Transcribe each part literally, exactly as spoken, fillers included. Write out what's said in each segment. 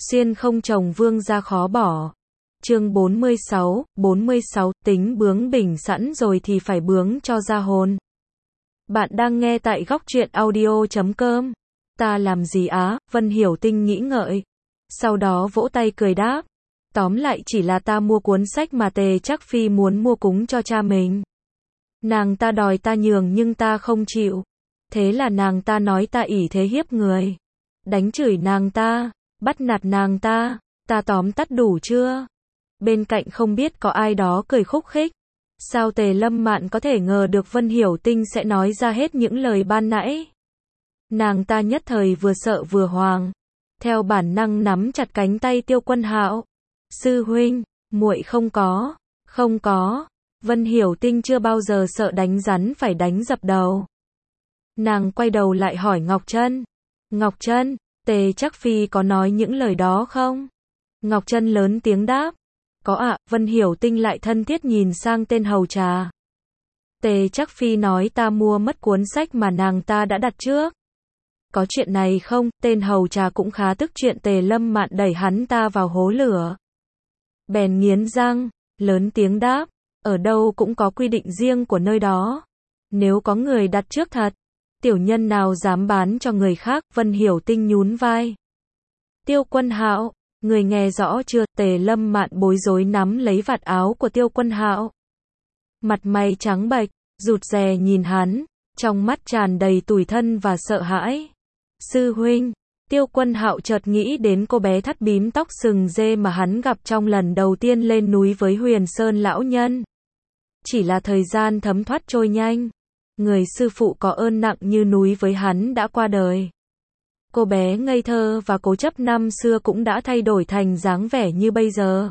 Xuyên không chồng vương gia khó bỏ. Chương bốn mươi sáu, bốn mươi sáu, tính bướng bỉnh sẵn rồi thì phải bướng cho ra hồn. Bạn đang nghe tại góc truyện audio chấm com. Ta làm gì á? Vân Hiểu Tinh nghĩ ngợi. Sau đó vỗ tay cười đáp. Tóm lại chỉ là ta mua cuốn sách mà Tề Trác Phi muốn mua cúng cho cha mình. Nàng ta đòi ta nhường nhưng ta không chịu. Thế là nàng ta nói ta ỷ thế hiếp người. Đánh chửi nàng ta, bắt nạt nàng ta, ta tóm tắt đủ chưa? Bên cạnh không biết có ai đó cười khúc khích. Sao Tề Lâm Mạn có thể ngờ được Vân Hiểu Tinh sẽ nói ra hết những lời ban nãy? Nàng ta nhất thời vừa sợ vừa hoang, theo bản năng nắm chặt cánh tay Tiêu Quân Hạo. Sư huynh, muội không có, không có. Vân Hiểu Tinh chưa bao giờ sợ đánh rắn phải đánh dập đầu. Nàng quay đầu lại hỏi Ngọc Trân. Ngọc Trân, Tề Trác Phi có nói những lời đó không? Ngọc Trân lớn tiếng đáp. Có ạ. Vân Hiểu Tinh lại thân thiết nhìn sang tên hầu trà. Tề Trác Phi nói ta mua mất cuốn sách mà nàng ta đã đặt trước. Có chuyện này không? Tên hầu trà cũng khá tức chuyện Tề Lâm Mạn đẩy hắn ta vào hố lửa. Bèn nghiến răng, lớn tiếng đáp. Ở đâu cũng có quy định riêng của nơi đó. Nếu có người đặt trước thật, tiểu nhân nào dám bán cho người khác? Vân Hiểu Tinh nhún vai. Tiêu Quân Hạo, người nghe rõ chưa? Tề Lâm Mạn bối rối nắm lấy vạt áo của Tiêu Quân Hạo. Mặt mày trắng bệch, rụt rè nhìn hắn, trong mắt tràn đầy tủi thân và sợ hãi. Sư huynh. Tiêu Quân Hạo chợt nghĩ đến cô bé thắt bím tóc sừng dê mà hắn gặp trong lần đầu tiên lên núi với Huyền Sơn lão nhân. Chỉ là thời gian thấm thoát trôi nhanh. Người sư phụ có ơn nặng như núi với hắn đã qua đời. Cô bé ngây thơ và cố chấp năm xưa cũng đã thay đổi thành dáng vẻ như bây giờ.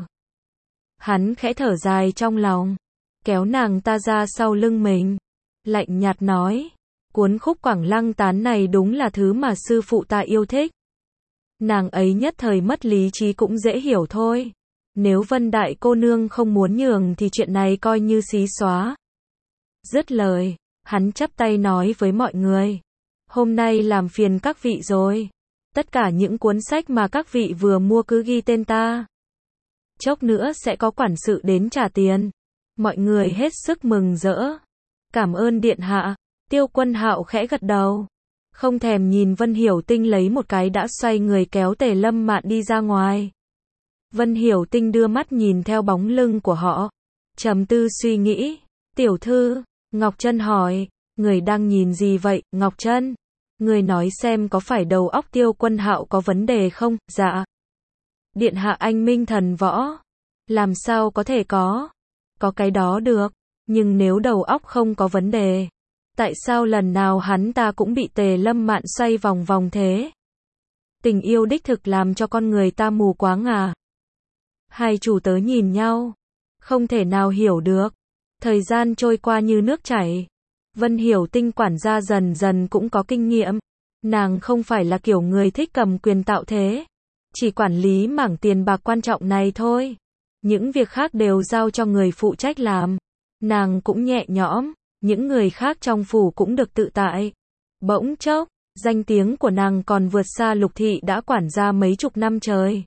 Hắn khẽ thở dài trong lòng, kéo nàng ta ra sau lưng mình, lạnh nhạt nói. Cuốn khúc Quảng Lăng Tán này đúng là thứ mà sư phụ ta yêu thích. Nàng ấy nhất thời mất lý trí cũng dễ hiểu thôi. Nếu Vân đại cô nương không muốn nhường thì chuyện này coi như xí xóa. Dứt lời, hắn chắp tay nói với mọi người. Hôm nay làm phiền các vị rồi. Tất cả những cuốn sách mà các vị vừa mua cứ ghi tên ta. Chốc nữa sẽ có quản sự đến trả tiền. Mọi người hết sức mừng rỡ. Cảm ơn điện hạ. Tiêu Quân Hạo khẽ gật đầu. Không thèm nhìn Vân Hiểu Tinh lấy một cái đã xoay người kéo Tề Lâm Mạn đi ra ngoài. Vân Hiểu Tinh đưa mắt nhìn theo bóng lưng của họ, trầm tư suy nghĩ. Tiểu thư, Ngọc Trân hỏi, người đang nhìn gì vậy? Ngọc Trân, người nói xem có phải đầu óc Tiêu Quân Hạo có vấn đề không? Dạ. Điện hạ anh minh thần võ. Làm sao có thể có? Có cái đó được. Nhưng nếu đầu óc không có vấn đề, tại sao lần nào hắn ta cũng bị Tề Lâm Mạn xoay vòng vòng thế? Tình yêu đích thực làm cho con người ta mù quáng à? Hai chủ tớ nhìn nhau, không thể nào hiểu được. Thời gian trôi qua như nước chảy. Vân Hiểu Tinh quản gia dần dần cũng có kinh nghiệm. Nàng không phải là kiểu người thích cầm quyền tạo thế, chỉ quản lý mảng tiền bạc quan trọng này thôi. Những việc khác đều giao cho người phụ trách làm. Nàng cũng nhẹ nhõm, những người khác trong phủ cũng được tự tại. Bỗng chốc, danh tiếng của nàng còn vượt xa Lục thị đã quản gia mấy chục năm trời.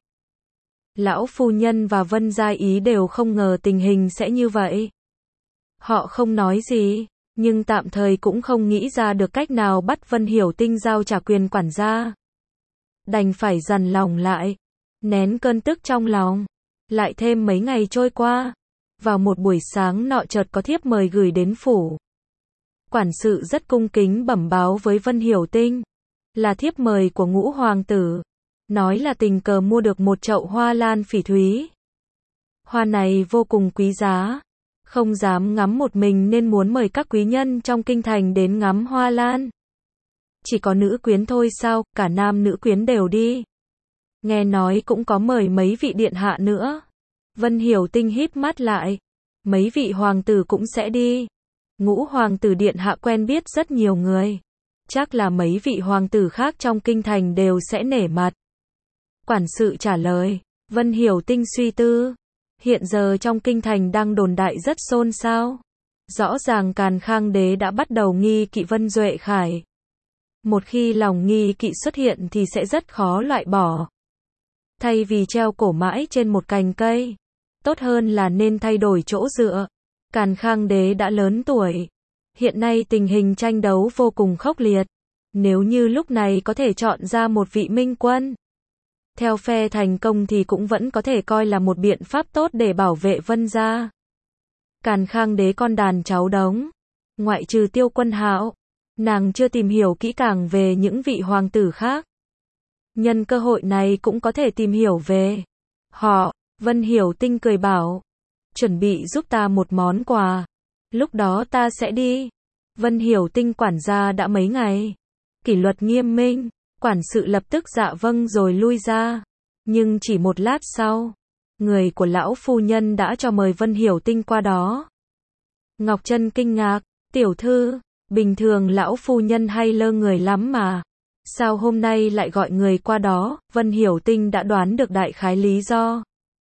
Lão phu nhân và Vân Gia Ý đều không ngờ tình hình sẽ như vậy. Họ không nói gì, nhưng tạm thời cũng không nghĩ ra được cách nào bắt Vân Hiểu Tinh giao trả quyền quản gia. Đành phải dằn lòng lại, nén cơn tức trong lòng. Lại thêm mấy ngày trôi qua, vào một buổi sáng nọ chợt có thiếp mời gửi đến phủ. Quản sự rất cung kính bẩm báo với Vân Hiểu Tinh, là thiếp mời của Ngũ hoàng tử, nói là tình cờ mua được một chậu hoa lan phỉ thúy. Hoa này vô cùng quý giá, không dám ngắm một mình nên muốn mời các quý nhân trong kinh thành đến ngắm hoa lan. Chỉ có nữ quyến thôi sao? Cả nam nữ quyến đều đi. Nghe nói cũng có mời mấy vị điện hạ nữa. Vân Hiểu Tinh híp mắt lại. Mấy vị hoàng tử cũng sẽ đi. Ngũ hoàng tử điện hạ quen biết rất nhiều người. Chắc là mấy vị hoàng tử khác trong kinh thành đều sẽ nể mặt. Quản sự trả lời. Vân Hiểu Tinh suy tư. Hiện giờ trong kinh thành đang đồn đại rất xôn xao. Rõ ràng Càn Khang đế đã bắt đầu nghi kỵ Vân Duệ Khải. Một khi lòng nghi kỵ xuất hiện thì sẽ rất khó loại bỏ. Thay vì treo cổ mãi trên một cành cây, tốt hơn là nên thay đổi chỗ dựa. Càn Khang Đế đã lớn tuổi. Hiện nay tình hình tranh đấu vô cùng khốc liệt. Nếu như lúc này có thể chọn ra một vị minh quân, theo phe thành công thì cũng vẫn có thể coi là một biện pháp tốt để bảo vệ Vân gia. Càn Khang Đế con đàn cháu đống, ngoại trừ Tiêu Quân Hạo, nàng chưa tìm hiểu kỹ càng về những vị hoàng tử khác. Nhân cơ hội này cũng có thể tìm hiểu về họ. Vân Hiểu Tinh cười bảo, chuẩn bị giúp ta một món quà, lúc đó ta sẽ đi. Vân Hiểu Tinh quản gia đã mấy ngày, kỷ luật nghiêm minh, quản sự lập tức dạ vâng rồi lui ra. Nhưng chỉ một lát sau, người của lão phu nhân đã cho mời Vân Hiểu Tinh qua đó. Ngọc Trân kinh ngạc, tiểu thư, bình thường lão phu nhân hay lơ người lắm mà. Sao hôm nay lại gọi người qua đó? Vân Hiểu Tinh đã đoán được đại khái lý do.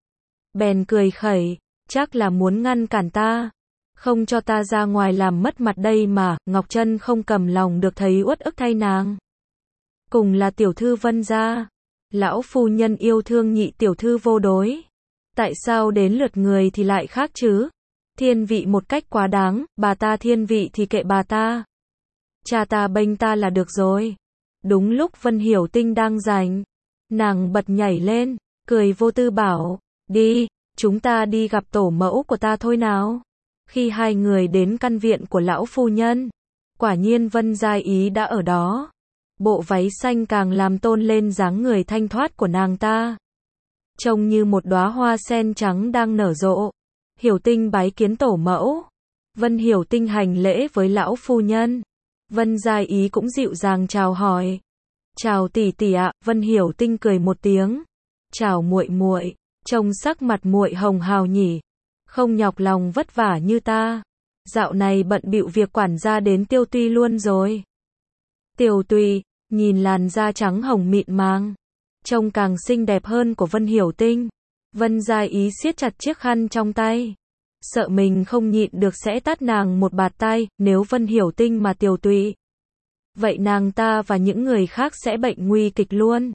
Bèn cười khẩy, chắc là muốn ngăn cản ta, không cho ta ra ngoài làm mất mặt đây mà. Ngọc Trân không cầm lòng được thấy uất ức thay nàng. Cùng là tiểu thư Vân gia, lão phu nhân yêu thương nhị tiểu thư vô đối. Tại sao đến lượt người thì lại khác chứ? Thiên vị một cách quá đáng, bà ta thiên vị thì kệ bà ta. Cha ta bênh ta là được rồi. Đúng lúc Vân Hiểu Tinh đang rảnh, nàng bật nhảy lên, cười vô tư bảo, đi, chúng ta đi gặp tổ mẫu của ta thôi nào. Khi hai người đến căn viện của lão phu nhân, quả nhiên Vân Gia Ý đã ở đó. Bộ váy xanh càng làm tôn lên dáng người thanh thoát của nàng ta, trông như một đóa hoa sen trắng đang nở rộ. Hiểu Tinh bái kiến tổ mẫu. Vân Hiểu Tinh hành lễ với lão phu nhân. Vân Gia Ý cũng dịu dàng chào hỏi. Chào tỷ tỷ ạ. Vân Hiểu Tinh cười một tiếng. Chào muội muội. Trông sắc mặt muội hồng hào nhỉ. Không nhọc lòng vất vả như ta. Dạo này bận bịu việc quản gia đến Tiêu Tuy luôn rồi. Tiêu Tuy, nhìn làn da trắng hồng mịn màng, trông càng xinh đẹp hơn của Vân Hiểu Tinh. Vân Gia Ý siết chặt chiếc khăn trong tay, sợ mình không nhịn được sẽ tát nàng một bạt tay. Nếu Vân Hiểu Tinh mà Tiêu Tuy, vậy nàng ta và những người khác sẽ bệnh nguy kịch luôn.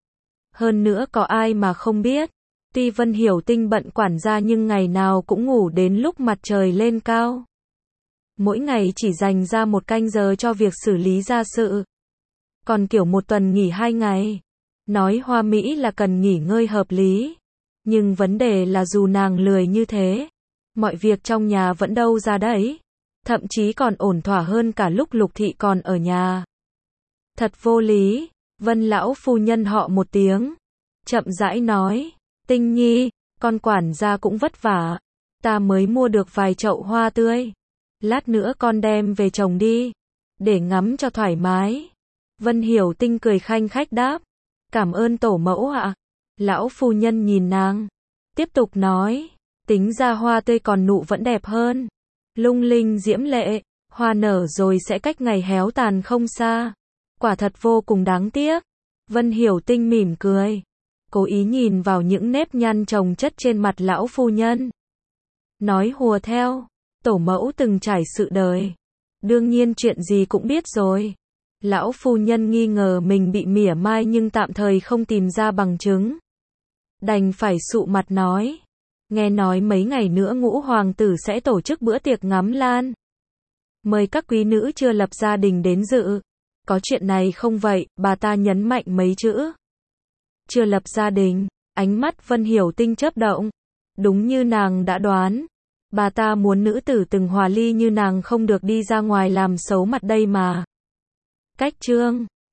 Hơn nữa có ai mà không biết, tuy Vân Hiểu Tinh bận quản gia nhưng ngày nào cũng ngủ đến lúc mặt trời lên cao. Mỗi ngày chỉ dành ra một canh giờ cho việc xử lý gia sự. Còn kiểu một tuần nghỉ hai ngày. Nói hoa mỹ là cần nghỉ ngơi hợp lý. Nhưng vấn đề là dù nàng lười như thế, mọi việc trong nhà vẫn đâu ra đấy. Thậm chí còn ổn thỏa hơn cả lúc Lục Thị còn ở nhà. Thật vô lý. Vân lão phu nhân họ một tiếng, chậm rãi nói, Tinh Nhi, con quản gia cũng vất vả. Ta mới mua được vài chậu hoa tươi. Lát nữa con đem về trồng đi, để ngắm cho thoải mái. Vân Hiểu Tinh cười khanh khách đáp, cảm ơn tổ mẫu ạ. Lão phu nhân nhìn nàng, tiếp tục nói, tính ra hoa tươi còn nụ vẫn đẹp hơn. Lung linh diễm lệ, hoa nở rồi sẽ cách ngày héo tàn không xa. Quả thật vô cùng đáng tiếc. Vân Hiểu Tinh mỉm cười, cố ý nhìn vào những nếp nhăn chồng chất trên mặt lão phu nhân. Nói hùa theo, tổ mẫu từng trải sự đời, đương nhiên chuyện gì cũng biết rồi. Lão phu nhân nghi ngờ mình bị mỉa mai nhưng tạm thời không tìm ra bằng chứng. Đành phải sụ mặt nói, nghe nói mấy ngày nữa Ngũ hoàng tử sẽ tổ chức bữa tiệc ngắm lan. Mời các quý nữ chưa lập gia đình đến dự. Có chuyện này không vậy? Bà ta nhấn mạnh mấy chữ. Chưa lập gia đình, ánh mắt Vân Hiểu Tinh chớp động. Đúng như nàng đã đoán. Bà ta muốn nữ tử từng hòa ly như nàng không được đi ra ngoài làm xấu mặt đây mà. Cách chương